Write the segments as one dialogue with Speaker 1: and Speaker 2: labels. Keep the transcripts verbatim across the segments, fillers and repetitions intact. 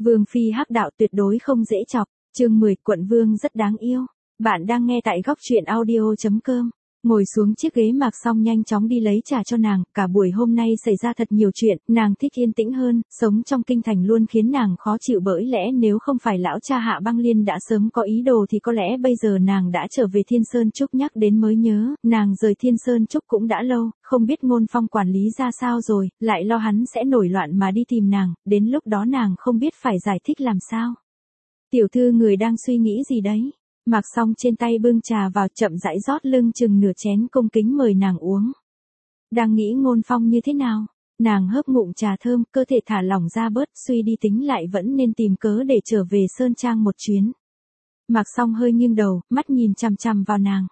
Speaker 1: Vương phi hắc đạo tuyệt đối không dễ chọc. Chương mười, quận vương rất đáng yêu. Bạn đang nghe tại góc truyện audio chấm com. Ngồi xuống chiếc ghế Mạc Song nhanh chóng đi lấy trà cho nàng, cả buổi hôm nay xảy ra thật nhiều chuyện, nàng thích yên tĩnh hơn, sống trong kinh thành luôn khiến nàng khó chịu, bởi lẽ nếu không phải lão cha Hạ Băng Liên đã sớm có ý đồ thì có lẽ bây giờ nàng đã trở về Thiên Sơn Trúc. Nhắc đến mới nhớ, nàng rời Thiên Sơn Trúc cũng đã lâu, không biết Ngôn Phong quản lý ra sao rồi, lại lo hắn sẽ nổi loạn mà đi tìm nàng, đến lúc đó nàng không biết phải giải thích làm sao. Tiểu thư người đang suy nghĩ gì đấy? Mạc Song trên tay bưng trà vào, chậm rãi rót lưng chừng nửa chén, cung kính mời nàng uống. Đang nghĩ Ngôn Phong như thế nào? Nàng hớp ngụm trà thơm, cơ thể thả lỏng ra bớt, suy đi tính lại vẫn nên tìm cớ để trở về Sơn Trang một chuyến. Mạc Song hơi nghiêng đầu, mắt nhìn chằm chằm vào nàng.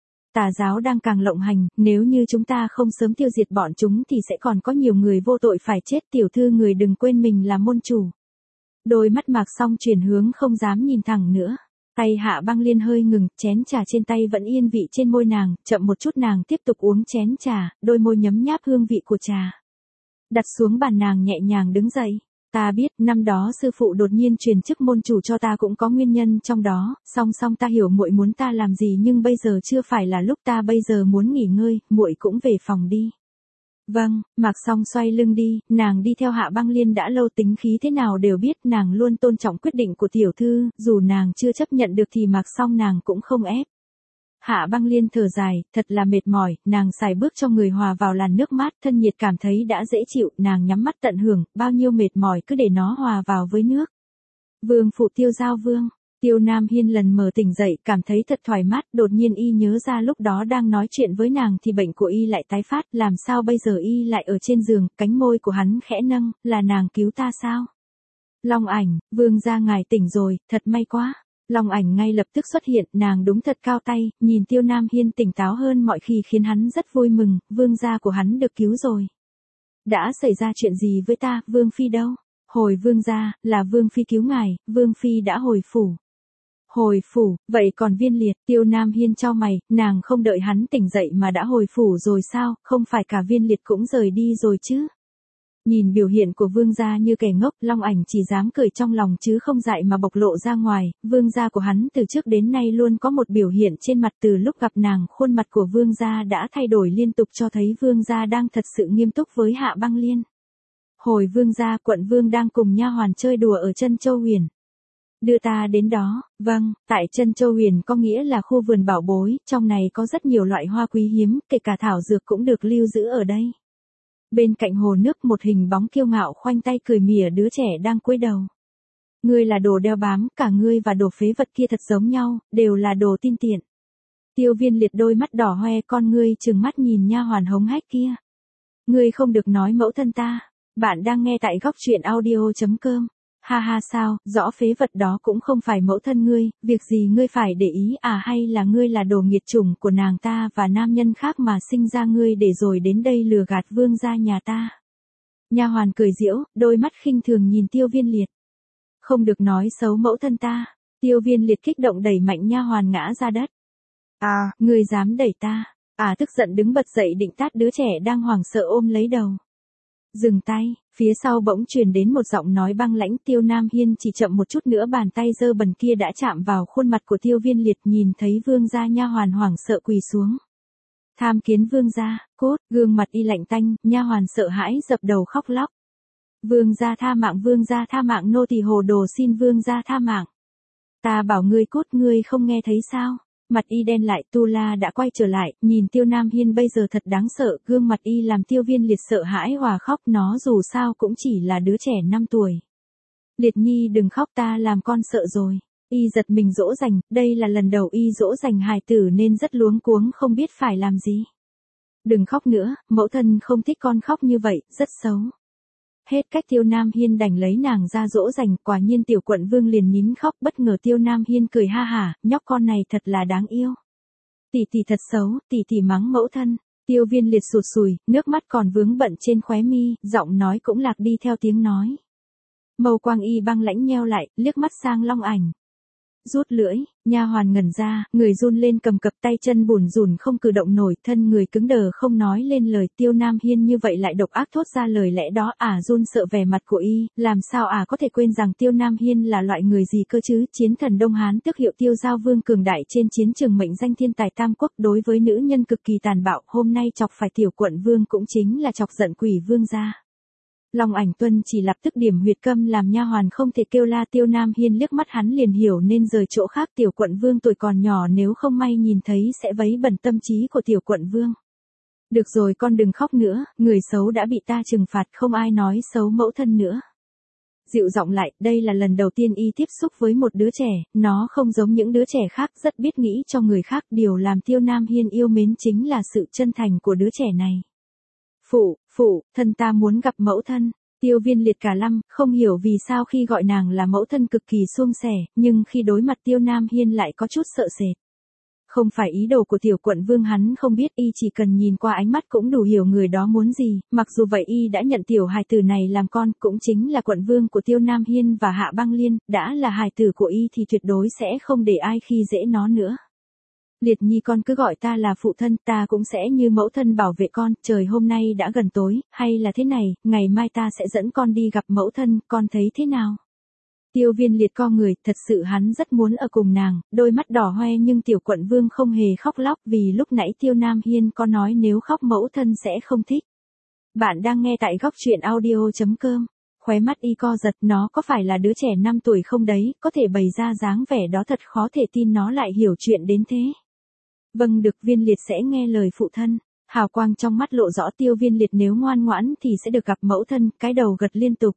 Speaker 1: Tà giáo đang càng lộng hành, nếu như chúng ta không sớm tiêu diệt bọn chúng thì sẽ còn có nhiều người vô tội phải chết. Tiểu thư người đừng quên mình là môn chủ. Đôi mắt Mạc Song chuyển hướng, không dám nhìn thẳng nữa. Tay Hạ Băng Liên hơi ngừng, chén trà trên tay vẫn yên vị trên môi nàng, chậm một chút nàng tiếp tục uống chén trà, đôi môi nhấm nháp hương vị của trà. Đặt xuống bàn nàng nhẹ nhàng đứng dậy. Ta biết, năm đó sư phụ đột nhiên truyền chức môn chủ cho ta cũng có nguyên nhân trong đó, song song ta hiểu muội muốn ta làm gì, nhưng bây giờ chưa phải là lúc, ta bây giờ muốn nghỉ ngơi, muội cũng về phòng đi. Vâng. Mạc Song xoay lưng đi, nàng đi theo Hạ Băng Liên đã lâu, tính khí thế nào đều biết, nàng luôn tôn trọng quyết định của tiểu thư, dù nàng chưa chấp nhận được thì Mạc Song nàng cũng không ép. Hạ Băng Liên thở dài, thật là mệt mỏi, nàng xài bước cho người hòa vào làn nước mát, thân nhiệt cảm thấy đã dễ chịu, nàng nhắm mắt tận hưởng, bao nhiêu mệt mỏi cứ để nó hòa vào với nước. Vương phụ Tiêu Giao Vương. Tiêu Nam Hiên lần mờ tỉnh dậy, cảm thấy thật thoải mát, đột nhiên y nhớ ra lúc đó đang nói chuyện với nàng thì bệnh của y lại tái phát, làm sao bây giờ y lại ở trên giường, cánh môi của hắn khẽ nâng, là nàng cứu ta sao? Long Ảnh, vương gia ngài tỉnh rồi, thật may quá. Long Ảnh ngay lập tức xuất hiện, nàng đúng thật cao tay, nhìn Tiêu Nam Hiên tỉnh táo hơn mọi khi khiến hắn rất vui mừng, vương gia của hắn được cứu rồi. Đã xảy ra chuyện gì với ta, vương phi đâu? Hồi vương gia, là vương phi cứu ngài, vương phi đã hồi phủ. Hồi phủ, vậy còn Viên Liệt? Tiêu Nam Hiên chau mày, nàng không đợi hắn tỉnh dậy mà đã hồi phủ rồi sao, không phải cả Viên Liệt cũng rời đi rồi chứ? Nhìn biểu hiện của vương gia như kẻ ngốc, Long Ảnh chỉ dám cười trong lòng chứ không dại mà bộc lộ ra ngoài, vương gia của hắn từ trước đến nay luôn có một biểu hiện trên mặt, từ lúc gặp nàng, khuôn mặt của vương gia đã thay đổi liên tục, cho thấy vương gia đang thật sự nghiêm túc với Hạ Băng Liên. Hồi vương gia, quận vương đang cùng nha hoàn chơi đùa ở Trân Châu Huyền. Đưa ta đến đó. Vâng, tại Trân Châu Huyền có nghĩa là khu vườn bảo bối, trong này có rất nhiều loại hoa quý hiếm, kể cả thảo dược cũng được lưu giữ ở đây. Bên cạnh hồ nước một hình bóng kiêu ngạo khoanh tay cười mỉa đứa trẻ đang cúi đầu. Ngươi là đồ đeo bám, cả ngươi và đồ phế vật kia thật giống nhau, đều là đồ tin tiện. Tiêu Viên Liệt đôi mắt đỏ hoe, con ngươi trừng mắt nhìn nha hoàn hống hách kia. Ngươi không được nói mẫu thân ta. Bạn đang nghe tại góc truyện audio chấm com. Ha ha, sao, rõ phế vật đó cũng không phải mẫu thân ngươi, việc gì ngươi phải để ý à, hay là ngươi là đồ nghiệt chủng của nàng ta và nam nhân khác mà sinh ra ngươi để rồi đến đây lừa gạt vương gia nhà ta. Nha hoàn cười giễu, đôi mắt khinh thường nhìn Tiêu Viên Liệt. Không được nói xấu mẫu thân ta. Tiêu Viên Liệt kích động đẩy mạnh nha hoàn ngã ra đất. À, ngươi dám đẩy ta? À, tức giận đứng bật dậy định tát đứa trẻ đang hoảng sợ ôm lấy đầu. Dừng tay, phía sau bỗng truyền đến một giọng nói băng lãnh. Tiêu Nam Hiên chỉ chậm một chút nữa, bàn tay dơ bẩn kia đã chạm vào khuôn mặt của Tiêu Viên Liệt, nhìn thấy vương gia, nha hoàn hoảng sợ quỳ xuống. Tham kiến vương gia. Cốt, gương mặt y lạnh tanh, nha hoàn sợ hãi dập đầu khóc lóc. Vương gia tha mạng, vương gia tha mạng, nô tỳ hồ đồ xin vương gia tha mạng. Ta bảo ngươi cút, ngươi không nghe thấy sao? Mặt y đen lại, Tu La đã quay trở lại, nhìn Tiêu Nam Hiên bây giờ thật đáng sợ, gương mặt y làm Tiêu Viên Liệt sợ hãi hòa khóc, nó dù sao cũng chỉ là đứa trẻ năm tuổi. Liệt nhi đừng khóc, ta làm con sợ rồi. Y giật mình dỗ dành, đây là lần đầu y dỗ dành hài tử nên rất luống cuống không biết phải làm gì. Đừng khóc nữa, mẫu thân không thích con khóc như vậy, rất xấu. Hết cách, Tiêu Nam Hiên đành lấy nàng ra dỗ dành, quả nhiên tiểu quận vương liền nín khóc, bất ngờ Tiêu Nam Hiên cười ha hả, nhóc con này thật là đáng yêu. Tỷ tỷ thật xấu, tỷ tỷ mắng mẫu thân. Tiêu Viên Liệt sụt sùi, nước mắt còn vướng bận trên khóe mi, giọng nói cũng lạc đi theo tiếng nói. Mâu quang y băng lãnh nheo lại, liếc mắt sang Long Ảnh. Rút lưỡi, nha hoàn ngẩn ra, người run lên cầm cập, tay chân bủn rủn không cử động nổi, thân người cứng đờ không nói lên lời. Tiêu Nam Hiên như vậy lại độc ác thốt ra lời lẽ đó. Ả run sợ vẻ mặt của y, làm sao ả có thể quên rằng Tiêu Nam Hiên là loại người gì cơ chứ? Chiến thần Đông Hán tước hiệu Tiêu Giao Vương cường đại trên chiến trường, mệnh danh thiên tài tam quốc, đối với nữ nhân cực kỳ tàn bạo, hôm nay chọc phải tiểu quận vương cũng chính là chọc giận quỷ vương gia. Long Ảnh Tuân chỉ lập tức điểm huyệt câm làm nha hoàn không thể kêu la. Tiêu Nam Hiên liếc mắt hắn liền hiểu nên rời chỗ khác. Tiểu quận vương tuổi còn nhỏ, nếu không may nhìn thấy sẽ vấy bẩn tâm trí của tiểu quận vương. Được rồi, con đừng khóc nữa, người xấu đã bị ta trừng phạt, không ai nói xấu mẫu thân nữa. Dịu giọng lại, đây là lần đầu tiên y tiếp xúc với một đứa trẻ, nó không giống những đứa trẻ khác, rất biết nghĩ cho người khác. Điều làm Tiêu Nam Hiên yêu mến chính là sự chân thành của đứa trẻ này. Phụ, phụ, thân ta muốn gặp mẫu thân. Tiêu Viên Liệt cả lăm, không hiểu vì sao khi gọi nàng là mẫu thân cực kỳ suông sẻ, nhưng khi đối mặt Tiêu Nam Hiên lại có chút sợ sệt. Không phải ý đồ của tiểu quận vương hắn không biết, y chỉ cần nhìn qua ánh mắt cũng đủ hiểu người đó muốn gì. Mặc dù vậy y đã nhận tiểu hài tử này làm con, cũng chính là quận vương của Tiêu Nam Hiên và Hạ Băng Liên, đã là hài tử của y thì tuyệt đối sẽ không để ai khi dễ nó nữa. Liệt Nhi, con cứ gọi ta là phụ thân, ta cũng sẽ như mẫu thân bảo vệ con. Trời hôm nay đã gần tối, hay là thế này, ngày mai ta sẽ dẫn con đi gặp mẫu thân, con thấy thế nào? Tiêu Viên Liệt co người, thật sự hắn rất muốn ở cùng nàng, đôi mắt đỏ hoe, nhưng tiểu quận vương không hề khóc lóc, vì lúc nãy Tiêu Nam Hiên có nói nếu khóc mẫu thân sẽ không thích. Bạn đang nghe tại góc truyện audio chấm com. Khóe mắt y co giật, nó có phải là đứa trẻ năm tuổi không đấy, có thể bày ra dáng vẻ đó thật khó thể tin nó lại hiểu chuyện đến thế. Vâng, được, Viên Liệt sẽ nghe lời phụ thân. Hào quang trong mắt lộ rõ. Tiêu Viên Liệt nếu ngoan ngoãn thì sẽ được gặp mẫu thân, cái đầu gật liên tục.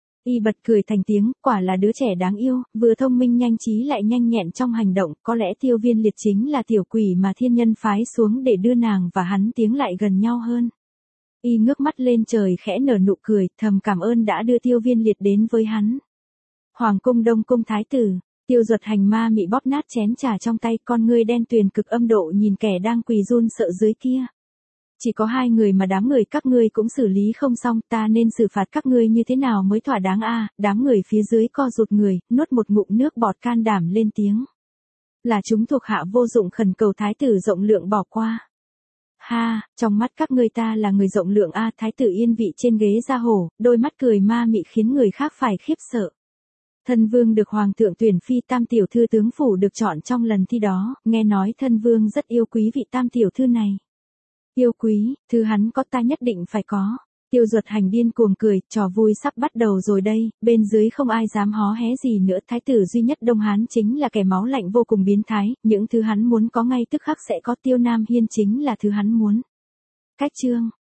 Speaker 1: Y bật cười thành tiếng, quả là đứa trẻ đáng yêu, vừa thông minh nhanh trí lại nhanh nhẹn trong hành động. Có lẽ Tiêu Viên Liệt chính là tiểu quỷ mà thiên nhân phái xuống để đưa nàng và hắn tiến lại gần nhau hơn. Y ngước mắt lên trời khẽ nở nụ cười, thầm cảm ơn đã đưa Tiêu Viên Liệt đến với hắn. Hoàng cung Đông cung thái tử. Tiêu Duật Hành ma mị bóp nát chén trà trong tay, con ngươi đen tuyền cực âm độ nhìn kẻ đang quỳ run sợ dưới kia. Chỉ có hai người mà đám người các ngươi cũng xử lý không xong, ta nên xử phạt các ngươi như thế nào mới thỏa đáng a? À, đám người phía dưới co rụt người, nuốt một ngụm nước bọt can đảm lên tiếng. Là chúng thuộc hạ vô dụng, khẩn cầu thái tử rộng lượng bỏ qua. Ha, trong mắt các ngươi ta là người rộng lượng a? À, thái tử yên vị trên ghế da hổ, đôi mắt cười ma mị khiến người khác phải khiếp sợ. Thân vương được hoàng thượng tuyển phi tam tiểu thư tướng phủ được chọn trong lần thi đó, nghe nói thân vương rất yêu quý vị tam tiểu thư này. Yêu quý, thứ hắn có ta nhất định phải có. Tiêu Duật Hành điên cuồng cười, trò vui sắp bắt đầu rồi đây, bên dưới không ai dám hó hé gì nữa. Thái tử duy nhất Đông Hán chính là kẻ máu lạnh vô cùng biến thái, những thứ hắn muốn có ngay tức khắc sẽ có. Tiêu Nam Hiên chính là thứ hắn muốn. Cách chương.